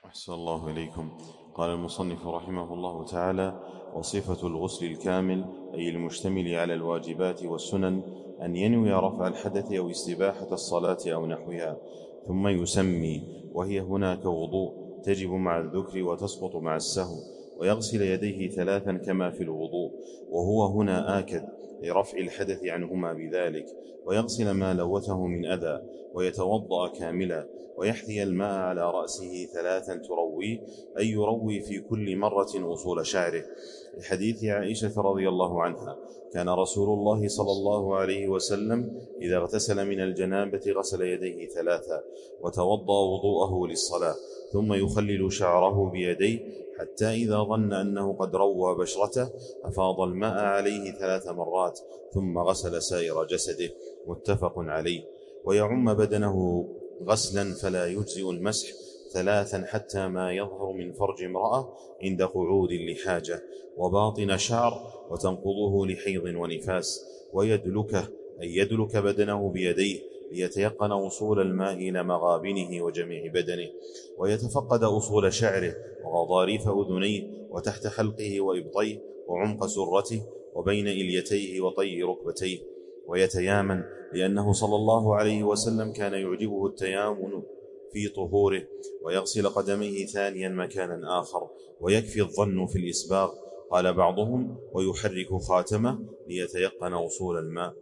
أحسن الله إليكم. قال المصنف رحمه الله تعالى: وصفة الغسل الكامل أي المشتمل على الواجبات والسنن أن ينوي رفع الحدث أو استباحة الصلاة أو نحوها، ثم يسمي، وهي هناك وضوء تجب مع الذكر وتسقط مع السهو، ويغسل يديه 3 كما في الوضوء، وهو هنا آكد لرفع الحدث عنهما بذلك، ويغسل ما لوثه من أذى، ويتوضأ كاملا، ويحثي الماء على رأسه 3 ترويه، أي يروي في كل مرة أصول شعره، لحديث عائشة رضي الله عنها: كان رسول الله صلى الله عليه وسلم إذا اغتسل من الجنابة غسل يديه 3 وتوضأ وضوءه للصلاة، ثم يخلل شعره بيديه حتى إذا ظن أنه قد روى بشرته أفاض الماء عليه 3 مرات، ثم غسل سائر جسده. متفق عليه. ويعم بدنه غسلا فلا يجزئ المسح 3 حتى ما يظهر من فرج امرأة عند قعود لحاجة، وباطن شعر، وتنقضه لحيض ونفاس، ويدلكه أي يدلك بدنه بيديه ليتيقن وصول الماء إلى مغابنه وجميع بدنه، ويتفقد أصول شعره وغضاريف أذنيه وتحت حلقه وإبطيه وعمق سرته وبين إليتيه وطي ركبتيه، ويتيامن، لأنه صلى الله عليه وسلم كان يعجبه التيامن في طهوره، ويغسل قدميه ثانيا مكانا آخر، ويكفي الظن في الإسباغ. قال بعضهم: ويحرك خاتمه ليتيقن وصول الماء.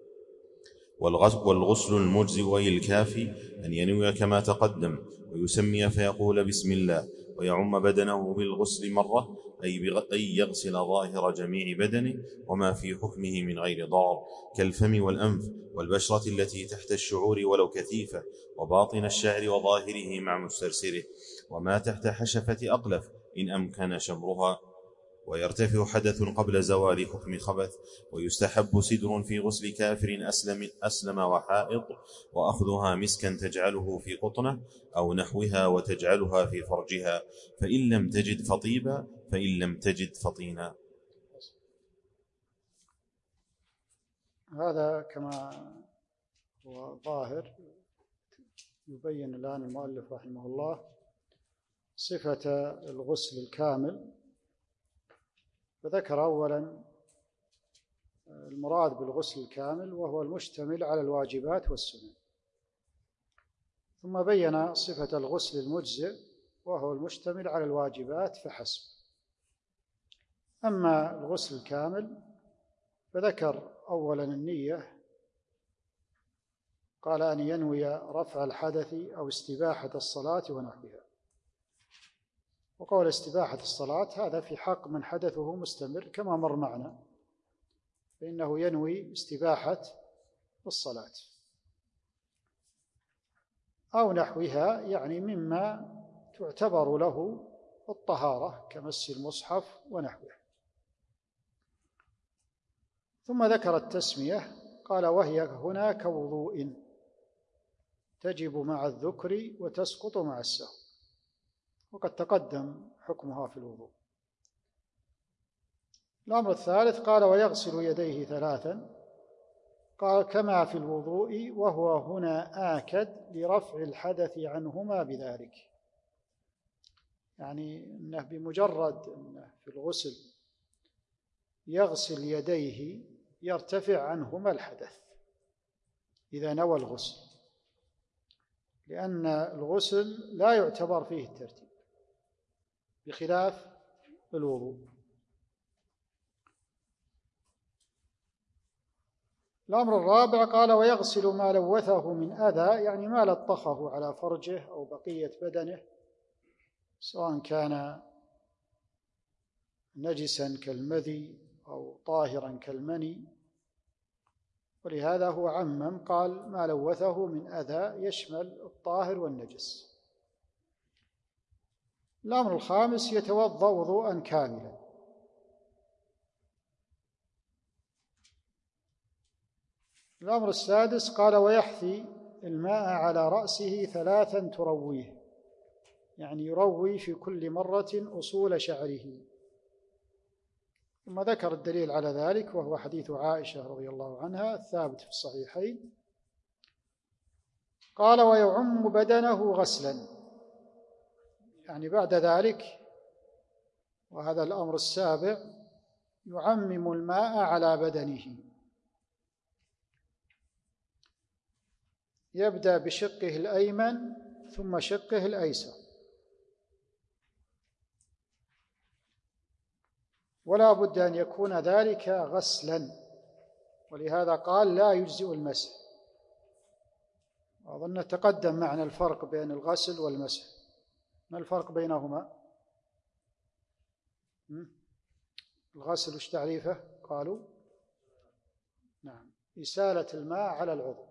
والغسل المجزئ أي الكافي أن ينوي كما تقدم، ويسمي فيقول بسم الله، ويعم بدنه بالغسل مرة، أي يغسل ظاهر جميع بدنه وما في حكمه من غير ضرر، كالفم والأنف والبشرة التي تحت الشعور ولو كثيفة، وباطن الشعر وظاهره مع مسترسله، وما تحت حشفة أقلف إن أمكن شمرها. ويرتفع حدث قبل زوال حكم خبث. ويستحب سدر في غسل كافر أسلم وحائط، وأخذها مسكا تجعله في قطنة أو نحوها وتجعلها في فرجها، فإن لم تجد فطيبا، فإن لم تجد فطينا. هذا كما هو ظاهر يبين الآن المؤلف رحمه الله صفة الغسل الكامل، فذكر أولا المراد بالغسل الكامل وهو المشتمل على الواجبات والسنن، ثم بين صفة الغسل المجزئ وهو المشتمل على الواجبات فحسب. أما الغسل الكامل فذكر أولا النية، قال أن ينوي رفع الحدث أو استباحة الصلاة ونحوها. وقول استباحة الصلاة هذا في حق من حدثه مستمر كما مر معنا، فإنه ينوي استباحة الصلاة، أو نحوها يعني مما تعتبر له الطهارة كمس المصحف ونحوه. ثم ذكر التسمية، قال وهي هنا كوضوء تجب مع الذكر وتسقط مع السهو، وقد تقدم حكمها في الوضوء. الأمر الثالث قال ويغسل يديه 3، قال كما في الوضوء، وهو هنا آكد لرفع الحدث عنهما بذلك، يعني أنه بمجرد أنه في الغسل يغسل يديه يرتفع عنهما الحدث إذا نوى الغسل، لأن الغسل لا يعتبر فيه الترتيب بخلاف الوضوء. الأمر الرابع قال ويغسل ما لوثه من أذى، يعني ما لطخه على فرجه أو بقية بدنه، سواء كان نجسا كالمذي أو طاهرا كالمني، ولهذا هو عمم قال ما لوثه من أذى يشمل الطاهر والنجس. الأمر الخامس يتوضأ وضوءا كاملا. الأمر السادس قال ويحثي الماء على رأسه 3 ترويه، يعني يروي في كل مرة أصول شعره. ثم ذكر الدليل على ذلك وهو حديث عائشة رضي الله عنها الثابت في الصحيحين، قال ويعم بدنه غسلا، يعني بعد ذلك، وهذا الأمر السابع، يعمم الماء على بدنه، يبدأ بشقه الأيمن ثم شقه الأيسر، ولا بد أن يكون ذلك غسلا، ولهذا قال لا يجزئ المسح. أظن تقدم معنا الفرق بين الغسل والمسح. ما الفرق بينهما؟ الغسل وش تعريفه؟ قالوا نعم، إسالة الماء على العضو،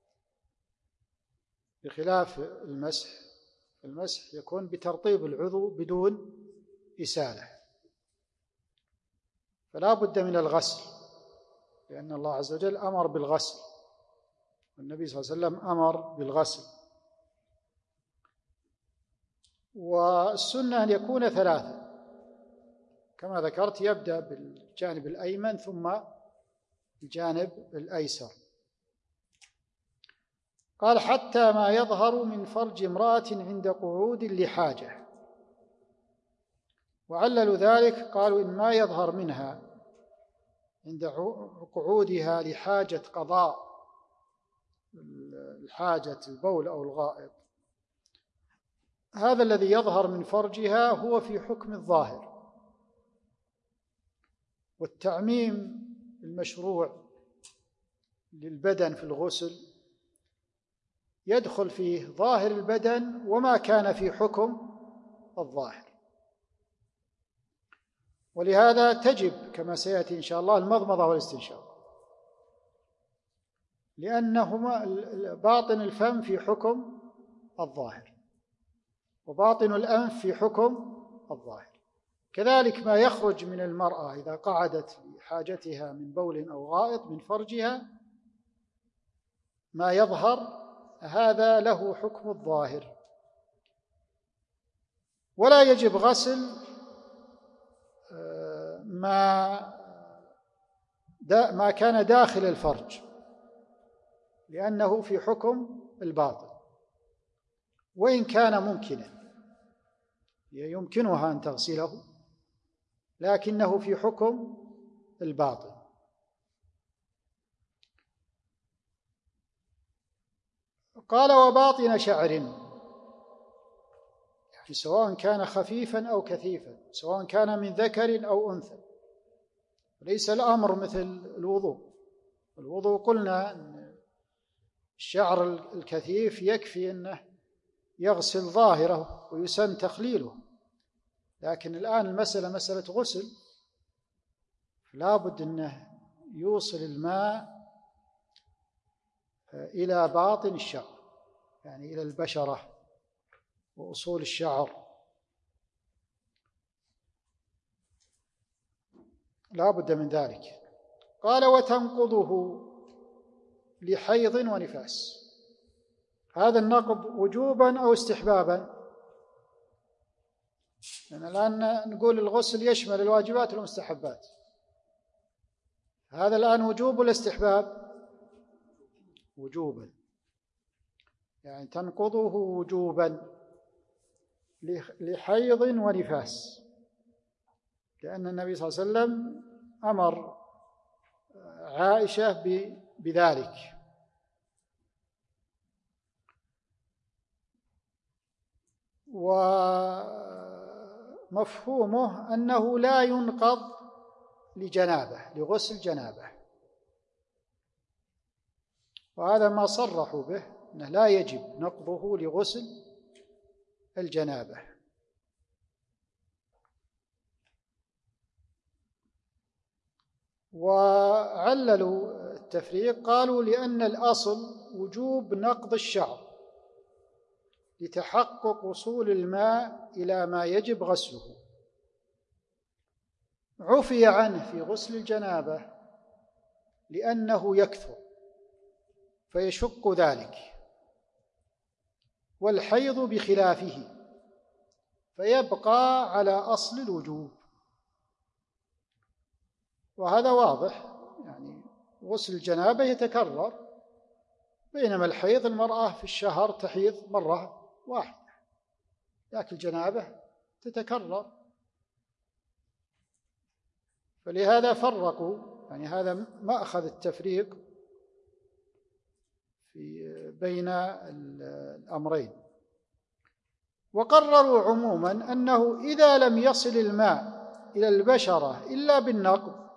بخلاف المسح. المسح يكون بترطيب العضو بدون إسالة، فلا بد من الغسل، لأن الله عز وجل أمر بالغسل، والنبي صلى الله عليه وسلم أمر بالغسل. والسنة أن يكون ثلاثة كما ذكرت، يبدأ بالجانب الأيمن ثم الجانب الأيسر. قال حتى ما يظهر من فرج امرأة عند قعود لحاجة، وعللوا ذلك قالوا إن ما يظهر منها عند قعودها لحاجة قضاء الحاجة البول أو الغائط، هذا الذي يظهر من فرجها هو في حكم الظاهر. والتعميم المشروع للبدن في الغسل يدخل فيه ظاهر البدن وما كان في حكم الظاهر، ولهذا تجب كما سيأتي إن شاء الله المضمضة والاستنشاق، لأنهما باطن الفم في حكم الظاهر وباطن الأنف في حكم الظاهر. كذلك ما يخرج من المرأة إذا قعدت لحاجتها من بول أو غائط من فرجها، ما يظهر هذا له حكم الظاهر، ولا يجب غسل ما كان داخل الفرج، لأنه في حكم الباطن، وإن كان ممكنا يمكنها أن تغسله، لكنه في حكم الباطن. قال وباطن شعر، يعني سواء كان خفيفا أو كثيفا، سواء كان من ذكر أو أنثى، ليس الأمر مثل الوضوء. الوضوء قلنا أن الشعر الكثيف يكفي أنه يغسل ظاهره ويسن تخليله، لكن الآن المسألة مسألة غسل، لا بد أنه يوصل الماء إلى باطن الشعر، يعني إلى البشرة وأصول الشعر، لا بد من ذلك. قال وتنقضه لحيض ونفاس، هذا النقض وجوبا أو استحبابا؟ يعني الآن نقول الغسل يشمل الواجبات والمستحبات، هذا الآن وجوب ولا استحباب؟ وجوبا، يعني تنقضه وجوبا لحيض ونفاس، لأن النبي صلى الله عليه وسلم أمر عائشة بذلك. ومفهومه أنه لا ينقض لجنابه، لغسل جنابه، وهذا ما صرحوا به أنه لا يجب نقضه لغسل الجنابه. وعللوا التفريق، قالوا لأن الأصل وجوب نقض الشعر لتحقق وصول الماء إلى ما يجب غسله، عفي عنه في غسل الجنابة لأنه يكثر فيشق ذلك، والحيض بخلافه فيبقى على أصل الوجوب، وهذا واضح، يعني غسل الجنابة يتكرر، بينما الحيض المرأة في الشهر تحيض مرة واحدة. لكن الجنابة تتكرر، فلهذا فرقوا، يعني هذا مأخذ التفريق بين الأمرين. وقرروا عموما أنه إذا لم يصل الماء إلى البشرة إلا بالنقض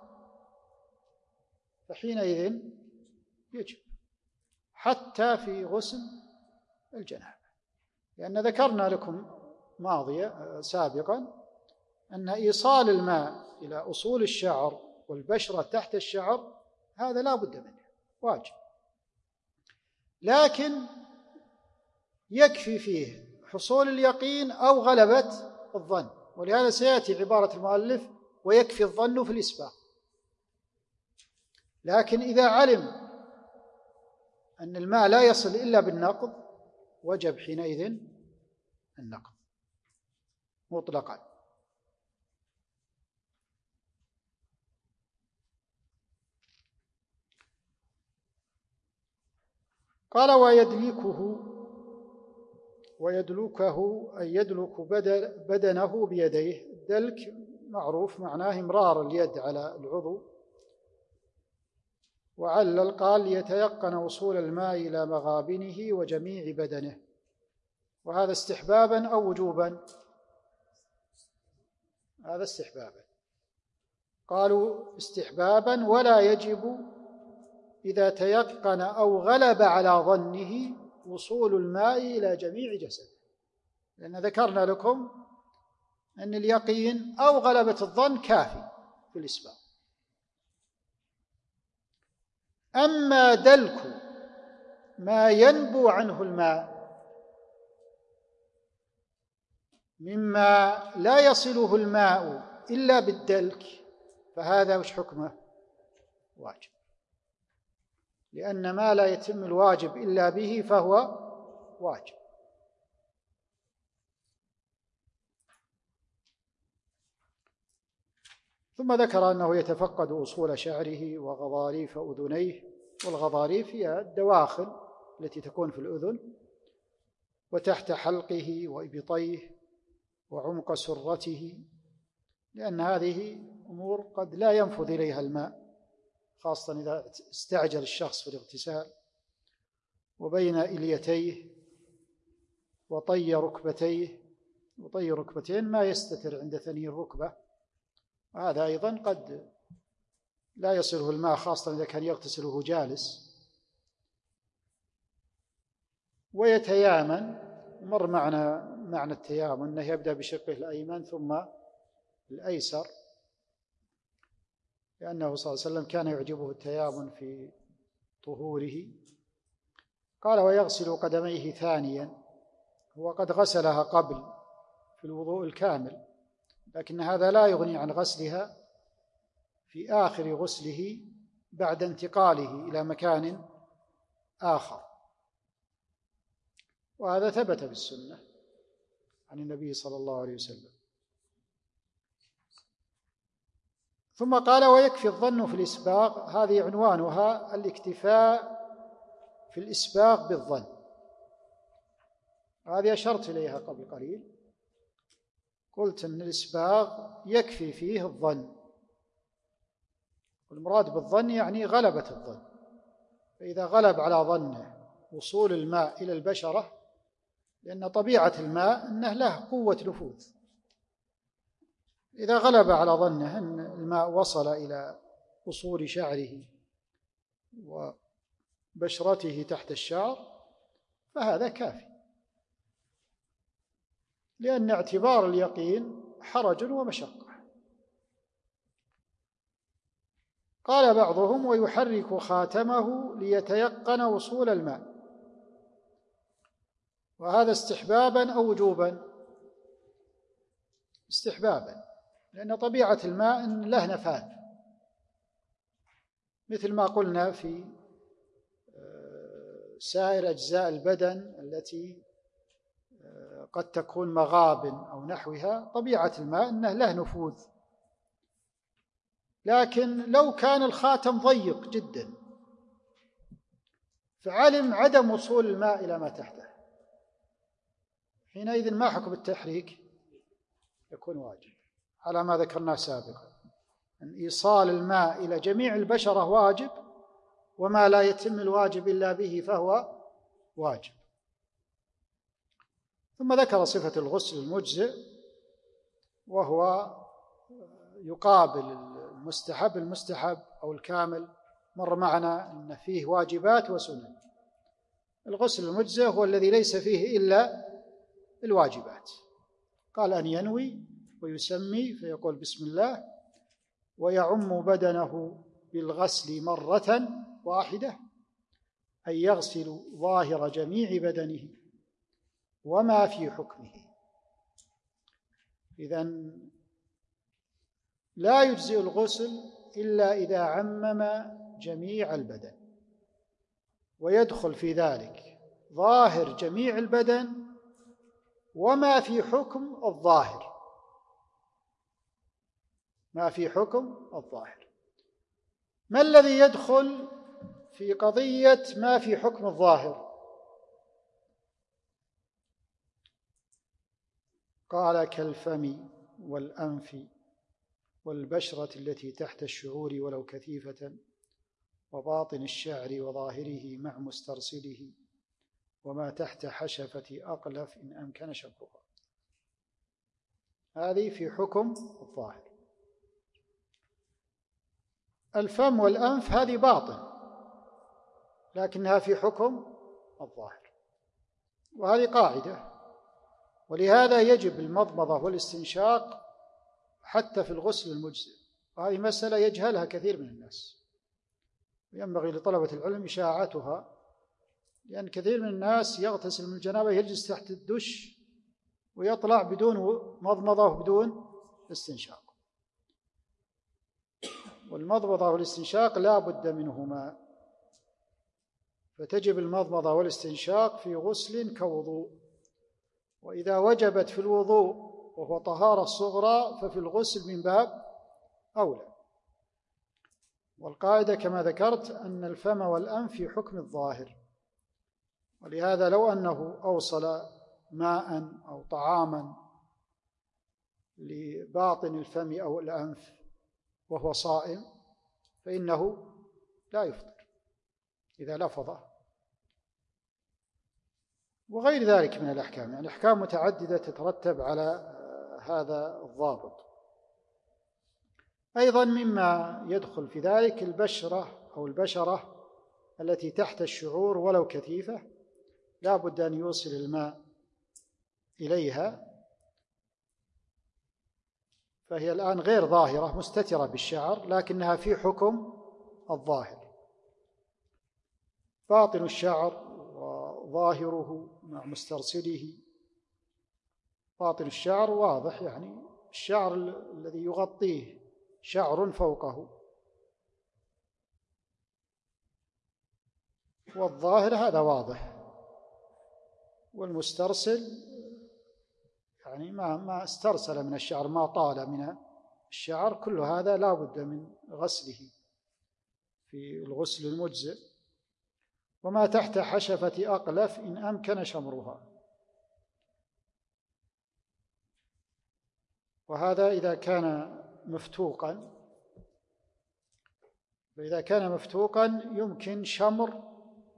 فحينئذ يجب، حتى في غسل الجنابة، لأن ذكرنا لكم سابقا أن إيصال الماء إلى أصول الشعر والبشرة تحت الشعر هذا لا بد منه، واجب، لكن يكفي فيه حصول اليقين أو غلبة الظن، ولهذا سيأتي عبارة المؤلف ويكفي الظن في الإسباغ. لكن إذا علم أن الماء لا يصل إلا بالنقض وجب حينئذ النقض مطلقا. قال ويدلكه أي يدلك بدنه بيديه. الدلك معروف معناه امرار اليد على العضو، وعلل قال ليتيقن وصول الماء إلى مغابنه وجميع بدنه. وهذا استحبابا أو وجوبا؟ هذا استحبابا. قالوا استحبابا، ولا يجب إذا تيقن أو غلب على ظنه وصول الماء إلى جميع جسده، لأن ذكرنا لكم أن اليقين أو غلبة الظن كافي في الإسباغ. أما دلك ما ينبو عنه الماء مما لا يصله الماء إلا بالدلك فهذا وش حكمه؟ واجب، لأن ما لا يتم الواجب إلا به فهو واجب. ثم ذكر أنه يتفقد أصول شعره وغضاريف أذنيه، والغضاريف هي الدواخل التي تكون في الأذن وتحت حلقه وإبطيه وعمق سرته، لأن هذه أمور قد لا ينفذ إليها الماء، خاصة إذا استعجل الشخص في الاغتسال، وبين إليتيه وطي ركبتيه. وطي ركبتين ما يستتر عند ثني الركبة، وهذا أيضا قد لا يصله الماء، خاصة إذا كان يغتسله جالس. ويتيامن، مر معنى التيامن أنه يبدأ بشقه الأيمن ثم الأيسر، لأنه صلى الله عليه وسلم كان يعجبه التيامن في طهوره. قال ويغسل قدميه ثانيا، هو قد غسلها قبل في الوضوء الكامل، لكن هذا لا يغني عن غسلها في آخر غسله بعد انتقاله إلى مكان آخر، وهذا ثبت في السنة عن النبي صلى الله عليه وسلم. ثم قال ويكفي الظن في الإسباغ، هذه عنوانها الاكتفاء في الإسباغ بالظن، هذه أشرت إليها قبل قليل، قلت أن الإسباغ يكفي فيه الظن، والمراد بالظن يعني غلبة الظن، فإذا غلب على ظنه وصول الماء إلى البشرة، لأن طبيعة الماء أنه له قوة نفوذ، إذا غلب على ظنه أن الماء وصل إلى أصول شعره وبشرته تحت الشعر فهذا كافي، لأن اعتبار اليقين حرج ومشقة. قال بعضهم ويحرك خاتمه ليتيقن وصول الماء، وهذا استحبابا أو وجوبا؟ استحبابا، لأن طبيعة الماء إن له نفاذ، مثل ما قلنا في سائر أجزاء البدن التي قد تكون مغابن أو نحوها، طبيعة الماء إنه له نفوذ. لكن لو كان الخاتم ضيق جدا فعلم عدم وصول الماء إلى ما تحته، حينئذ ما حكم التحريك؟ يكون واجب على ما ذكرناه سابقا، أن إيصال الماء إلى جميع البشرة واجب، وما لا يتم الواجب إلا به فهو واجب. ثم ذكر صفة الغسل المجزئ، وهو يقابل المستحب أو الكامل. مر معنا أن فيه واجبات وسنن. الغسل المجزئ هو الذي ليس فيه إلا الواجبات. قال أن ينوي ويسمي فيقول بسم الله، ويعم بدنه بالغسل مرة واحدة، أي يغسل ظاهر جميع بدنه وما في حكمه. إذن لا يجزئ الغسل إلا إذا عمم جميع البدن، ويدخل في ذلك ظاهر جميع البدن وما في حكم الظاهر. ما في حكم الظاهر. ما الذي يدخل في قضية ما في حكم الظاهر؟ قال كالفم والأنف والبشرة التي تحت الشعور ولو كثيفة، وباطن الشعر وظاهره مع مسترسله، وما تحت حشفة أقلف إن أمكن شبهها. هذه في حكم الظاهر. الفم والأنف هذه باطن، لكنها في حكم الظاهر، وهذه قاعدة. ولهذا يجب المضمضة والاستنشاق حتى في الغسل المجزئ، وهذه مسألة يجهلها كثير من الناس، ينبغي لطلبة العلم إشاعتها، لأن كثير من الناس يغتسل من الجنابة يجلس تحت الدش ويطلع بدون مضمضة وبدون استنشاق. والمضمضة والاستنشاق لا بد منهما، فتجب المضمضة والاستنشاق في غسل كوضوء، وإذا وجبت في الوضوء وهو طهارة صغرى ففي الغسل من باب أولى. والقاعدة كما ذكرت أن الفم والأنف في حكم الظاهر، ولهذا لو أنه أوصل ماء أو طعاما لباطن الفم أو الأنف وهو صائم فإنه لا يفطر إذا لفظه، وغير ذلك من الأحكام. يعني أحكام متعددة تترتب على هذا الضابط. أيضا مما يدخل في ذلك البشرة أو البشرة التي تحت الشعور ولو كثيفة، لا بد أن يوصل الماء إليها، فهي الآن غير ظاهرة مستترة بالشعر، لكنها في حكم الظاهر. باطن الشعر وظاهره مع مسترسله. باطن الشعر واضح، يعني الشعر الذي يغطيه شعر فوقه، والظاهر هذا واضح. والمسترسل يعني ما استرسل من الشعر، ما طال من الشعر، كل هذا لا بد من غسله في الغسل المجزئ. وما تحت حشفة أقلف إن أمكن شمرها، وهذا إذا كان مفتوقا. فإذا كان مفتوقا يمكن شمر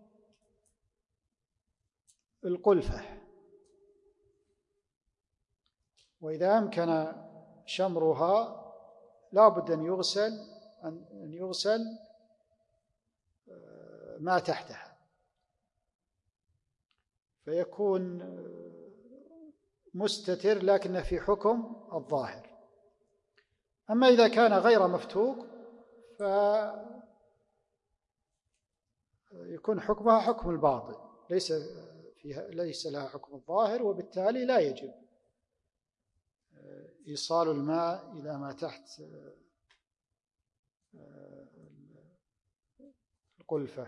القلفة، وإذا أمكن شمرها لا بد أن يغسل ما تحتها، فيكون مستتر لكنه في حكم الظاهر. أما إذا كان غير مفتوق فيكون حكمها حكم الباطن، ليس لها حكم الظاهر، وبالتالي لا يجب إيصال الماء إلى ما تحت القلفة.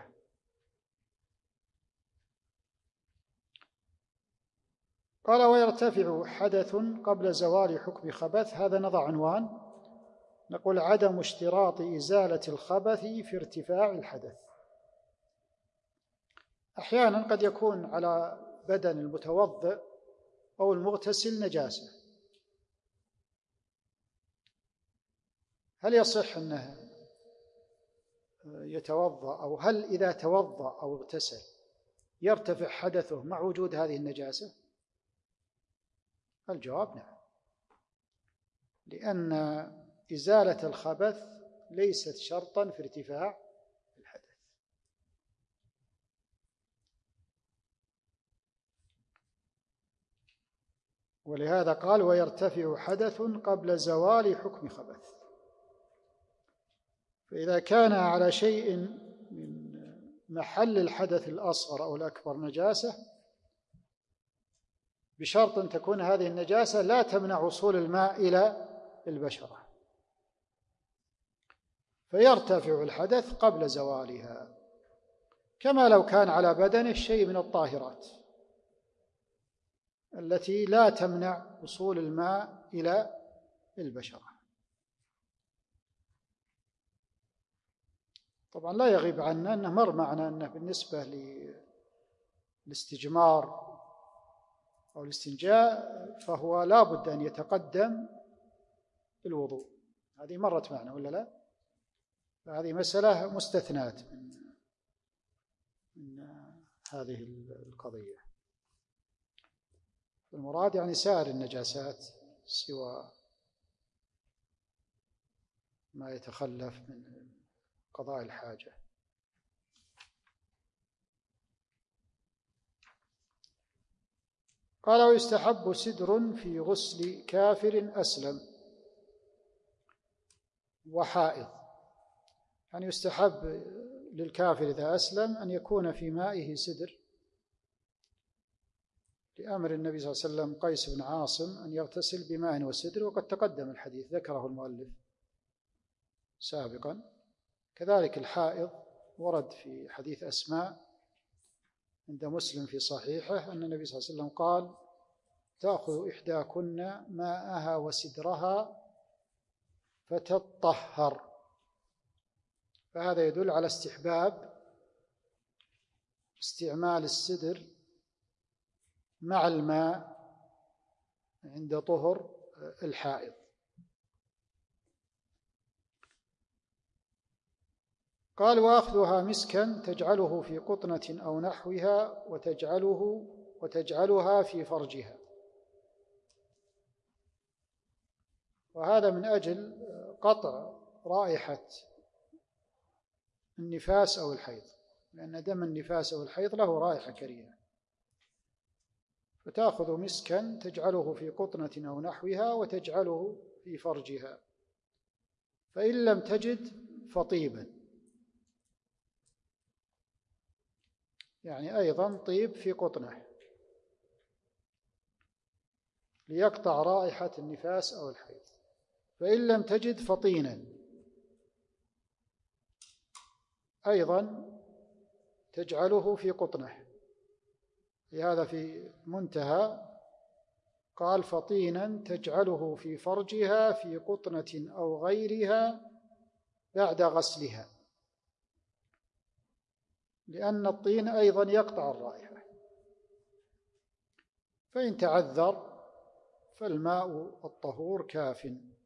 قال ويرتفع حدث قبل زوال حكم خبث. هذا نضع عنوان، نقول عدم اشتراط إزالة الخبث في ارتفاع الحدث. أحيانا قد يكون على بدن المتوضئ أو المغتسل نجاسة، هل يصح أنه يتوضأ، أو هل إذا توضأ أو اغتسل يرتفع حدثه مع وجود هذه النجاسة؟ الجواب نعم، لأن إزالة الخبث ليست شرطا في ارتفاع الحدث. ولهذا قال ويرتفع حدث قبل زوال حكم خبث. فإذا كان على شيء من محل الحدث الأصغر أو الأكبر نجاسة، بشرط أن تكون هذه النجاسة لا تمنع وصول الماء إلى البشرة، فيرتفع الحدث قبل زوالها، كما لو كان على بدنه شيء من الطاهرات التي لا تمنع وصول الماء إلى البشرة. طبعا لا يغيب عنا أنه مر معنا أنه بالنسبة للاستجمار أو الاستنجاء فهو لا بد أن يتقدم الوضوء، هذه مرت معنا ولا لا؟ فهذه مسألة مستثنات من هذه القضية. المراد يعني سائر النجاسات سوى ما يتخلف من قضاء الحاجة. قال ويستحب سدر في غسل كافر أسلم وحائض، يعني يستحب للكافر إذا أسلم أن يكون في مائه سدر، لأمر النبي صلى الله عليه وسلم قيس بن عاصم أن يغتسل بماء وسدر، وقد تقدم الحديث ذكره المؤلف سابقا. كذلك الحائض ورد في حديث أسماء عند مسلم في صحيحه أن النبي صلى الله عليه وسلم قال تأخذ إحداكن ماءها وسدرها فتطهر، فهذا يدل على استحباب استعمال السدر مع الماء عند طهر الحائض. قال وأخذها مسكا تجعله في قطنة أو نحوها وتجعلها في فرجها، وهذا من أجل قطع رائحة النفاس أو الحيض، لأن دم النفاس أو الحيض له رائحة كريهة. فتأخذ مسكا تجعله في قطنة أو نحوها وتجعله في فرجها، فإن لم تجد فطيبا، يعني أيضا طيب في قطنة ليقطع رائحة النفاس أو الحيض. فإن لم تجد فطينا أيضا تجعله في قطنة، لهذا في منتهى قال فطينا تجعله في فرجها في قطنة أو غيرها بعد غسلها، لأن الطين أيضا يقطع الرائحة. فإن تعذر فالماء الطهور كاف.